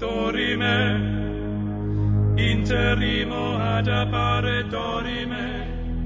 dorime, interrimo ad appare dorime,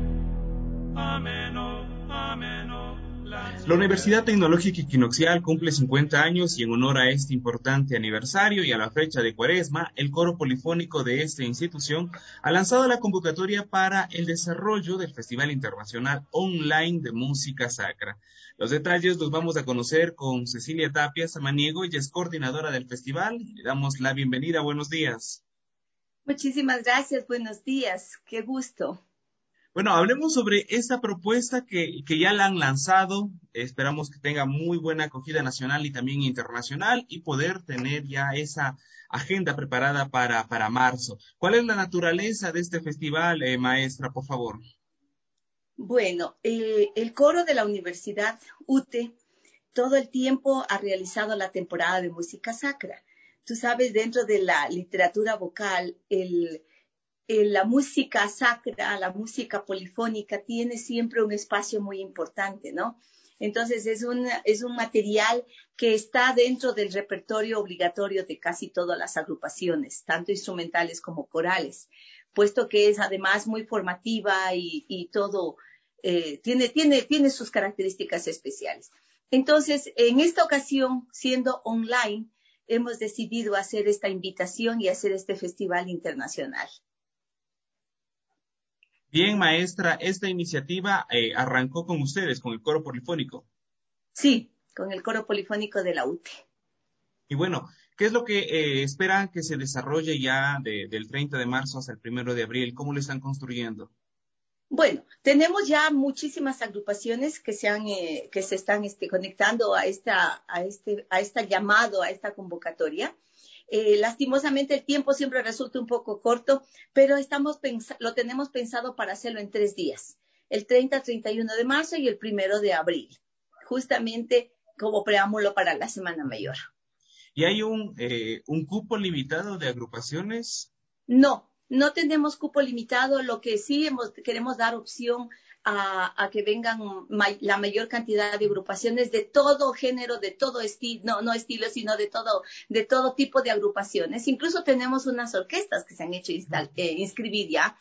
ameno, ameno. La Universidad Tecnológica Equinoccial cumple 50 años y en honor a este importante aniversario y a la fecha de Cuaresma, el coro polifónico de esta institución ha lanzado la convocatoria para el desarrollo del Festival Internacional Online de Música Sacra. Los detalles los vamos a conocer con Cecilia Tapia Samaniego, ella es coordinadora del festival. Le damos la bienvenida, buenos días. Muchísimas gracias, buenos días, qué gusto. Bueno, hablemos sobre esta propuesta que ya la han lanzado. Esperamos que tenga muy buena acogida nacional y también internacional y poder tener ya esa agenda preparada para marzo. ¿Cuál es la naturaleza de este festival, maestra, por favor? Bueno, el coro de la Universidad UTE todo el tiempo ha realizado la temporada de música sacra. Tú sabes, dentro de la literatura vocal, la música sacra, la música polifónica tiene siempre un espacio muy importante, ¿no? Entonces es un material que está dentro del repertorio obligatorio de casi todas las agrupaciones, tanto instrumentales como corales, puesto que es además muy formativa y todo tiene sus características especiales. Entonces, en esta ocasión, siendo online, hemos decidido hacer esta invitación y hacer este festival internacional. Bien, maestra, esta iniciativa arrancó con ustedes, con el coro polifónico. Sí, con el coro polifónico de la UTE. Y bueno, ¿qué es lo que esperan que se desarrolle ya del 30 de marzo hasta el 1 de abril? ¿Cómo lo están construyendo? Bueno, tenemos ya muchísimas agrupaciones que se están conectando a esta llamado, a esta convocatoria. Lastimosamente el tiempo siempre resulta un poco corto, pero lo tenemos pensado para hacerlo en 3 días, el 30, 31 de marzo y el 1 de abril, justamente como preámbulo para la Semana Mayor. ¿Y hay un cupo limitado de agrupaciones? No tenemos cupo limitado, lo que sí queremos dar opción a que vengan la mayor cantidad de agrupaciones de todo género, de todo estilo, no estilo, sino de todo tipo de agrupaciones. Incluso tenemos unas orquestas que se han hecho inscribir ya,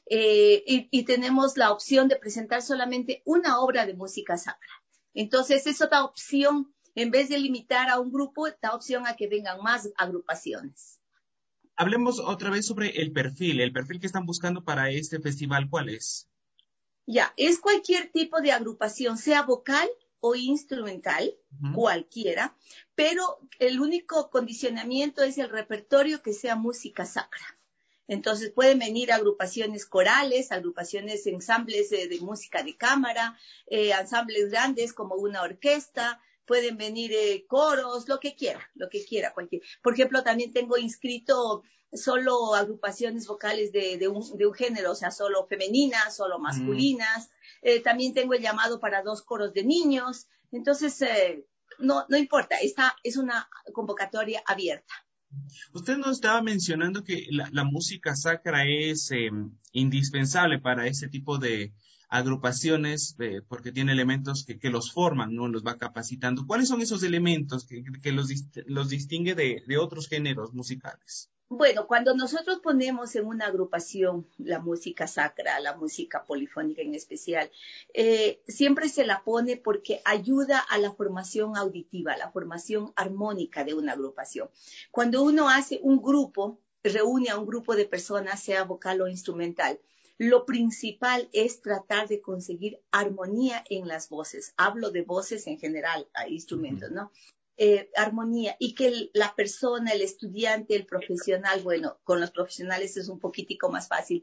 y tenemos la opción de presentar solamente una obra de música sacra. Entonces, eso da opción, en vez de limitar a un grupo, da opción a que vengan más agrupaciones. Hablemos otra vez sobre el perfil que están buscando para este festival, ¿cuál es? Ya, es cualquier tipo de agrupación, sea vocal o instrumental, cualquiera, pero el único condicionamiento es el repertorio que sea música sacra. Entonces pueden venir agrupaciones corales, agrupaciones, ensambles de música de cámara, ensambles grandes como una orquesta, pueden venir coros, lo que quiera, cualquier. Por ejemplo, también tengo inscrito solo agrupaciones vocales de un género, o sea, solo femeninas, solo masculinas. También tengo el llamado para 2 coros de niños. Entonces, no importa, esta es una convocatoria abierta. Usted nos estaba mencionando que la música sacra es indispensable para este tipo de agrupaciones porque tiene elementos que los forman, ¿no? Los va capacitando. ¿Cuáles son esos elementos que los distingue de otros géneros musicales? Bueno, cuando nosotros ponemos en una agrupación la música sacra, la música polifónica en especial, siempre se la pone porque ayuda a la formación auditiva, a la formación armónica de una agrupación. Cuando uno hace un grupo, reúne a un grupo de personas, sea vocal o instrumental, lo principal es tratar de conseguir armonía en las voces. Hablo de voces en general, a instrumentos, ¿no? Armonía y que la persona, el estudiante, el profesional, bueno, con los profesionales es un poquitico más fácil,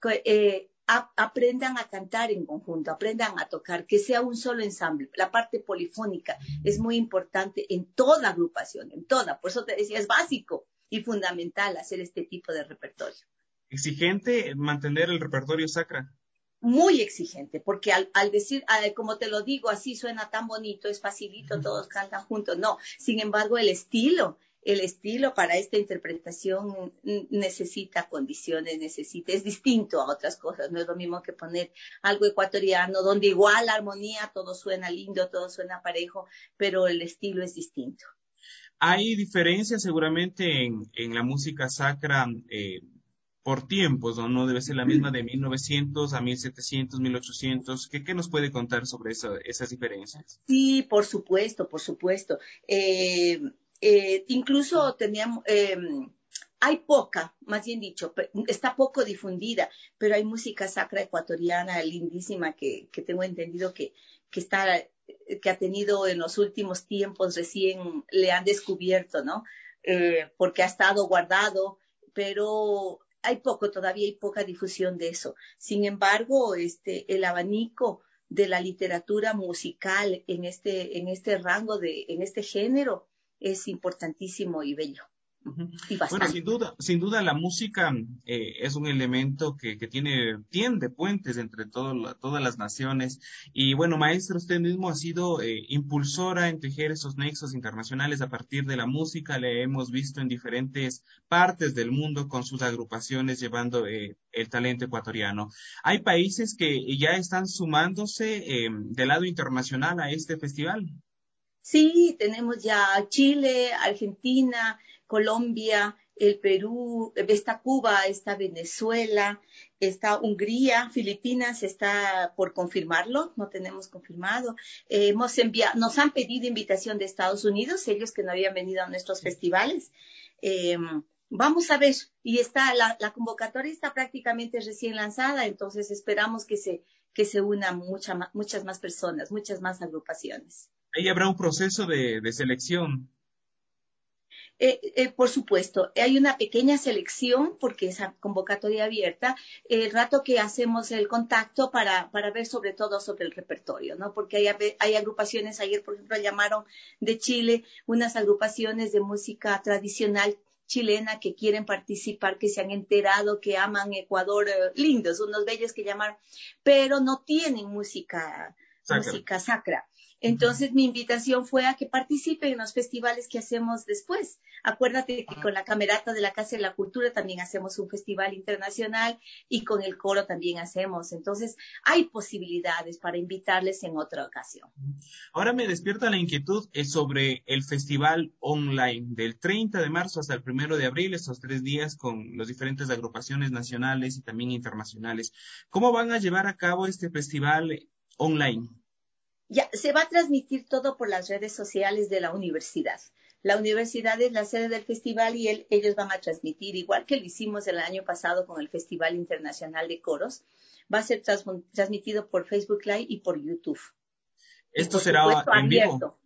aprendan a cantar en conjunto, aprendan a tocar, que sea un solo ensamble. La parte polifónica es muy importante en toda agrupación, en toda. Por eso te decía, es básico y fundamental hacer este tipo de repertorio. Exigente mantener el repertorio sacra. Muy exigente, porque al decir, como te lo digo, así suena tan bonito, es facilito, todos cantan juntos. No, sin embargo, el estilo para esta interpretación necesita condiciones, es distinto a otras cosas. No es lo mismo que poner algo ecuatoriano, donde igual la armonía, todo suena lindo, todo suena parejo, pero el estilo es distinto. Hay diferencias seguramente en la música sacra por tiempos, ¿no? No debe ser la misma de 1900 a 1700, 1800. ¿Qué nos puede contar sobre esas diferencias? Sí, por supuesto, por supuesto. Eh, incluso teníamos, hay poca, más bien dicho, está poco difundida, pero hay música sacra ecuatoriana lindísima que tengo entendido que está, que ha tenido en los últimos tiempos recién le han descubierto, ¿no? Porque ha estado guardado, pero hay poco, todavía hay poca difusión de eso. Sin embargo, el abanico de la literatura musical en este rango en este género es importantísimo y bello. Ujú. Y Bueno, bastante. sin duda la música es un elemento que tiende puentes entre todas las naciones. Y bueno, maestra, usted mismo ha sido impulsora en tejer esos nexos internacionales a partir de la música. Le hemos visto en diferentes partes del mundo con sus agrupaciones llevando el talento ecuatoriano. Hay países que ya están sumándose del lado internacional a este festival. Sí, tenemos ya Chile, Argentina, Colombia, el Perú, está Cuba, está Venezuela, está Hungría, Filipinas está por confirmarlo, no tenemos confirmado. Hemos enviado, nos han pedido invitación de Estados Unidos, ellos que no habían venido a nuestros festivales. Eh, vamos a ver, y está la convocatoria está prácticamente recién lanzada, entonces esperamos que se unan muchas más personas, muchas más agrupaciones. Ahí habrá un proceso de selección. Por supuesto, hay una pequeña selección porque es convocatoria abierta, el rato que hacemos el contacto para ver sobre todo sobre el repertorio, ¿no? Porque hay agrupaciones, ayer por ejemplo llamaron de Chile unas agrupaciones de música tradicional chilena que quieren participar, que se han enterado, que aman Ecuador, lindos, unos bellos que llamaron, pero no tienen Sacra. música sacra. Ujú. Entonces mi invitación fue a que participen en los festivales que hacemos después. Acuérdate que con la Camerata de la Casa de la Cultura también hacemos un festival internacional y con el coro también hacemos. Entonces, hay posibilidades para invitarles en otra ocasión. Ahora me despierta la inquietud sobre el festival online del 30 de marzo hasta el 1 de abril, estos 3 días con las diferentes agrupaciones nacionales y también internacionales. ¿Cómo van a llevar a cabo este festival online? Ya, se va a transmitir todo por las redes sociales de la universidad. La universidad es la sede del festival y ellos van a transmitir, igual que lo hicimos el año pasado con el Festival Internacional de Coros, va a ser transmitido por Facebook Live y por YouTube. Y ¿Esto por será supuesto en vivo? abierto.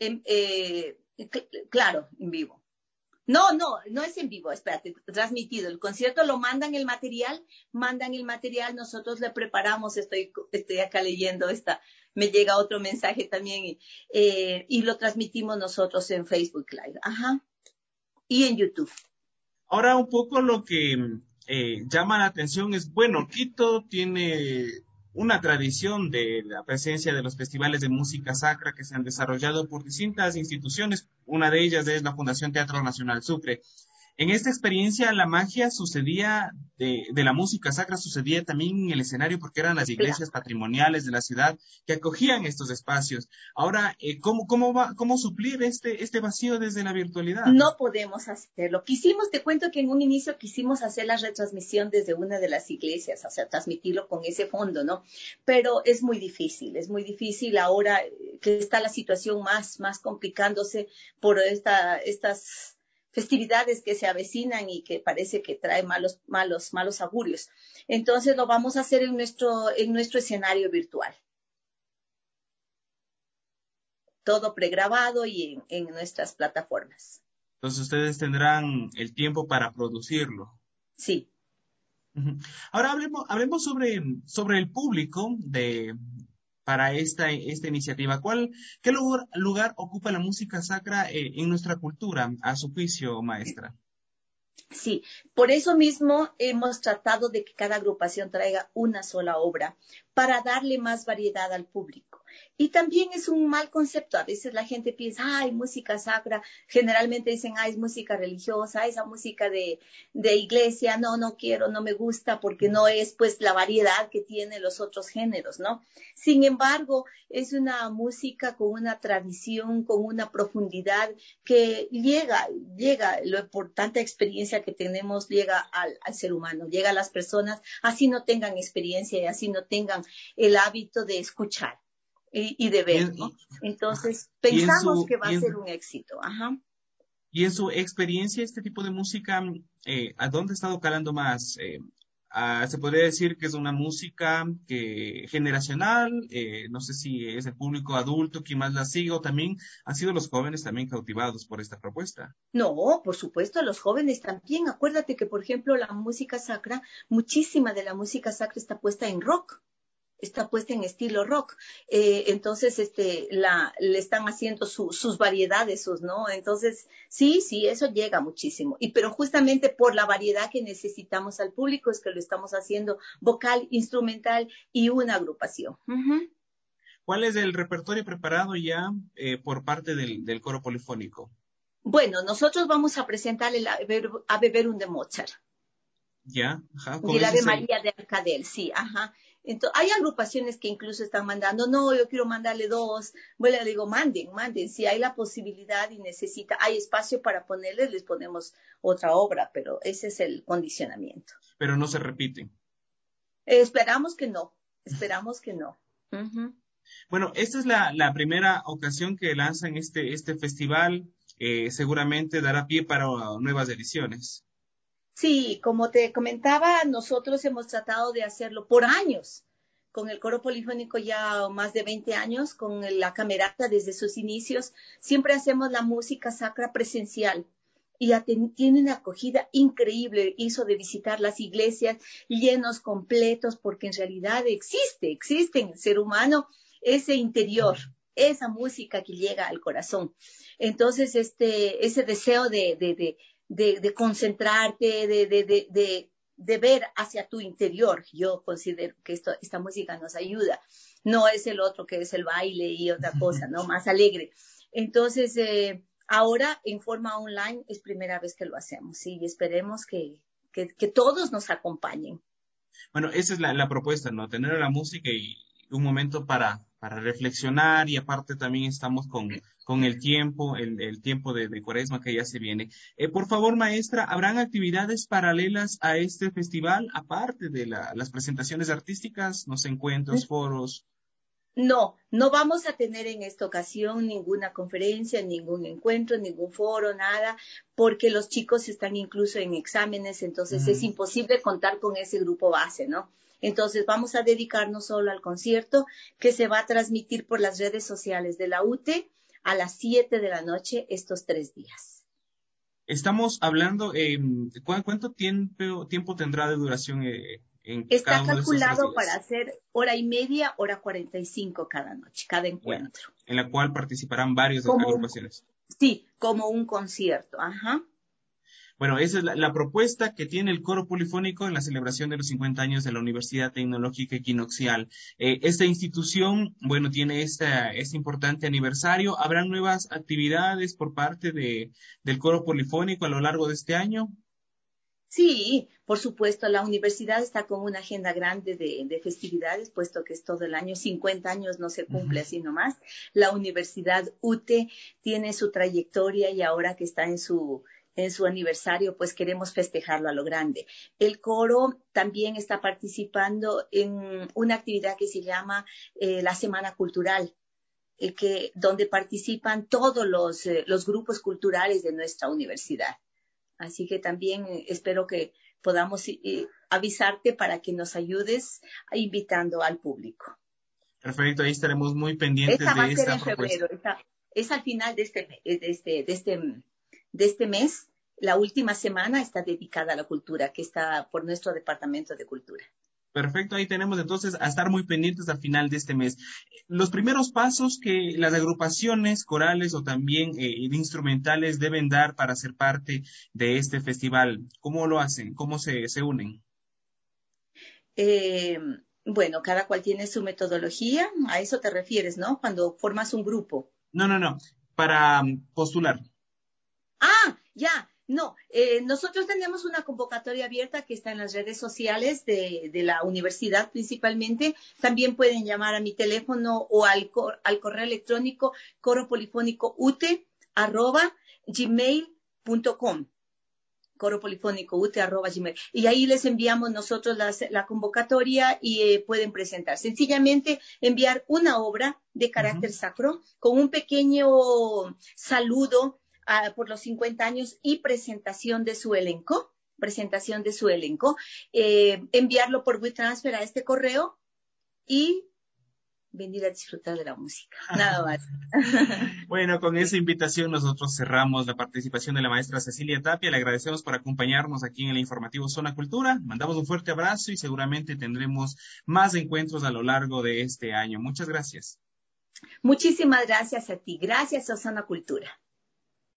Claro, en vivo. No, no, no es en vivo, espérate, transmitido. El concierto lo mandan el material, nosotros le preparamos, estoy acá leyendo me llega otro mensaje también y lo transmitimos nosotros en Facebook Live, ajá, y en YouTube. Ahora un poco lo que llama la atención es, bueno, Quito tiene una tradición de la presencia de los festivales de música sacra que se han desarrollado por distintas instituciones. Una de ellas es la Fundación Teatro Nacional Sucre. En esta experiencia, la magia sucedía de la música sacra sucedía también en el escenario porque eran las Claro. iglesias patrimoniales de la ciudad que acogían estos espacios. Ahora, cómo suplir este vacío desde la virtualidad? No podemos hacerlo. Te cuento que en un inicio quisimos hacer la retransmisión desde una de las iglesias, o sea, transmitirlo con ese fondo, ¿no? Pero es muy difícil ahora que está la situación más complicándose por estas festividades que se avecinan y que parece que trae malos augurios. Entonces lo vamos a hacer en nuestro escenario virtual, todo pregrabado y en nuestras plataformas. Entonces ustedes tendrán el tiempo para producirlo. Sí. Ujú. Ahora hablemos sobre el público para esta iniciativa. ¿Qué lugar ocupa la música sacra en nuestra cultura, a su juicio, maestra? Sí, por eso mismo hemos tratado de que cada agrupación traiga una sola obra para darle más variedad al público. Y también es un mal concepto. A veces la gente piensa, ay, música sacra. Generalmente dicen, ay, es música religiosa, esa música de iglesia. No, no quiero, no me gusta porque no es pues la variedad que tienen los otros géneros, ¿no? Sin embargo, es una música con una tradición, con una profundidad que por tanta experiencia que tenemos, llega al ser humano, llega a las personas, así no tengan experiencia y así no tengan el hábito de escuchar y de Y ver, en, ¿no? y- ajá. Entonces, Y en pensamos su, que va y a ser en, un éxito. Ajá. y en su experiencia, este tipo de música, ¿a dónde ha estado calando más? Se podría decir que es una música generacional, no sé si es el público adulto quien más la sigue o también han sido los jóvenes también cautivados por esta propuesta. No, por supuesto, los jóvenes también. Acuérdate que, por ejemplo, la música sacra, muchísima de la música sacra está puesta en rock. Está puesta en estilo rock. Entonces, le están haciendo sus variedades, ¿no? Entonces, sí, sí, eso llega muchísimo. Pero justamente por la variedad que necesitamos al público es que lo estamos haciendo vocal, instrumental y una agrupación. Uh-huh. ¿Cuál es el repertorio preparado ya por parte del coro polifónico? Bueno, nosotros vamos a presentar el Ave Verum de Mozart. Ya, ajá, Y con el ese Ave es el, María de Arcadel, sí, ajá. Entonces, hay agrupaciones que incluso están mandando, no, yo quiero mandarle dos. Bueno, le digo, manden, si hay la posibilidad y hay espacio para ponerles, les ponemos otra obra, pero ese es el condicionamiento. pero no se repiten. Esperamos que no. Uh-huh. Bueno, esta es la primera ocasión que lanzan este festival. Seguramente dará pie para nuevas ediciones. Sí, como te comentaba, nosotros hemos tratado de hacerlo por años, con el coro polifónico ya más de 20 años, con la camerata desde sus inicios. Siempre hacemos la música sacra presencial y tiene una acogida increíble. Hizo de visitar las iglesias llenos completos, porque en realidad existe en el ser humano ese interior, esa música que llega al corazón. Entonces, ese deseo de concentrarte, de ver hacia tu interior. Yo considero que esta música nos ayuda. No es el otro que es el baile y otra cosa, ¿no? Más alegre. Entonces, ahora en forma online es primera vez que lo hacemos, ¿sí? Y esperemos que todos nos acompañen. Bueno, esa es la propuesta, ¿no? Tener la música y un momento para reflexionar y aparte también estamos con el tiempo de Cuaresma que ya se viene. Por favor, maestra, ¿habrán actividades paralelas a este festival, aparte de las presentaciones artísticas, los encuentros, foros? No, no vamos a tener en esta ocasión ninguna conferencia, ningún encuentro, ningún foro, nada, porque los chicos están incluso en exámenes, entonces es Ujú. imposible contar con ese grupo base, ¿no? Entonces vamos a dedicarnos solo al concierto que se va a transmitir por las redes sociales de la UTE a las 7 de la noche estos 3 días. Estamos hablando, ¿cuánto tiempo tendrá de duración en cada Está uno de estos tres calculado para días? hacer hora y media, hora 45 cada noche, cada Ya, encuentro. en la cual participarán varias Como un, agrupaciones. sí, como un concierto, ajá. Bueno, esa es la propuesta que tiene el coro polifónico en la celebración de los 50 años de la Universidad Tecnológica Equinoccial. Esta institución, bueno, tiene este importante aniversario. ¿Habrán nuevas actividades por parte del coro polifónico a lo largo de este año? Sí, por supuesto, la universidad está con una agenda grande de festividades, puesto que es todo el año, 50 años no se cumple Ujú. así nomás. La Universidad UTE tiene su trayectoria y ahora que está en su aniversario, pues queremos festejarlo a lo grande. El coro también está participando en una actividad que se llama la Semana Cultural, donde participan todos los grupos culturales de nuestra universidad. Así que también espero que podamos avisarte para que nos ayudes invitando al público. Perfecto, ahí estaremos muy pendientes Esta va de a ser esta en propuesta. febrero, es al final de este mes. La última semana está dedicada a la cultura, que está por nuestro Departamento de Cultura. Perfecto, ahí tenemos entonces a estar muy pendientes al final de este mes. Los primeros pasos que las agrupaciones corales o también instrumentales deben dar para ser parte de este festival, ¿cómo lo hacen? ¿Cómo se unen? Bueno, cada cual tiene su metodología, a eso te refieres, ¿no? Cuando formas un grupo. No, para postular. Ah, ya, no. Nosotros tenemos una convocatoria abierta que está en las redes sociales de la universidad principalmente. También pueden llamar a mi teléfono o al correo electrónico coropolifónicoute@gmail.com. coropolifónicoute@gmail. Y ahí les enviamos nosotros la convocatoria y pueden presentar. Sencillamente enviar una obra de carácter sacro con un pequeño saludo por los 50 años y presentación de su elenco. Enviarlo por WeTransfer a este correo y venir a disfrutar de la música. Nada más. Bueno, con Sí. esa invitación nosotros cerramos la participación de la maestra Cecilia Tapia. Le agradecemos por acompañarnos aquí en el informativo Zona Cultura. Mandamos un fuerte abrazo y seguramente tendremos más encuentros a lo largo de este año. Muchas gracias. Muchísimas gracias a ti. Gracias, Osana Cultura.